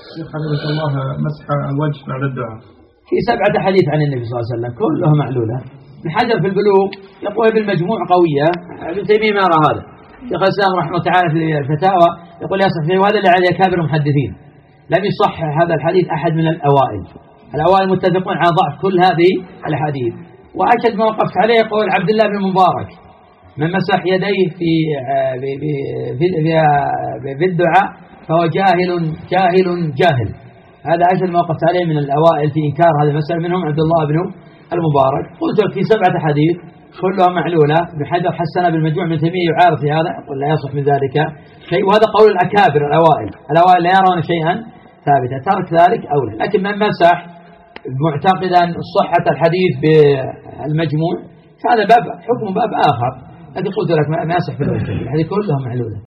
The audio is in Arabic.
حفظك الله مسح الوجه بعد الدعاء. في 7 حديث عن النبي صلى الله عليه وسلم كلها معلولة. ابن حجر في البلوغ يقول بالمجموع قوية، ابن تيمية ما يرى هذا. شيخ الإسلام رحمه الله تعالى في الفتاوى يقول يصح فيه، وهذا اللي على أكابر المحدثين، لم يصحح هذا الحديث أحد من الأوائل. الأوائل متفقون على ضعف كل هذه الحديث. وأشد ما وقفت عليه يقول عبد الله بن المبارك من مسح يديه في الدعاء فهو جاهل. هذا أشد ما وقفت عليه من الأوائل في إنكار هذه المسألة، منهم عبد الله بن المبارك. قلت في 7 حديث كلها معلولة. ابن حجر حسن بالمجموع، من تيمية يعارض في هذا يقول لا يصح من ذلك شيء، وهذا قول الأكابر الأوائل لا يرون شيئا ثابتا، ترك ذلك أولى. لكن من مسح معتقدا صحة الحديث بالمجموع فهذا باب حكم باب آخر. لكن قلت لك ما يصح في الوجه، الحديث كلها معلولة.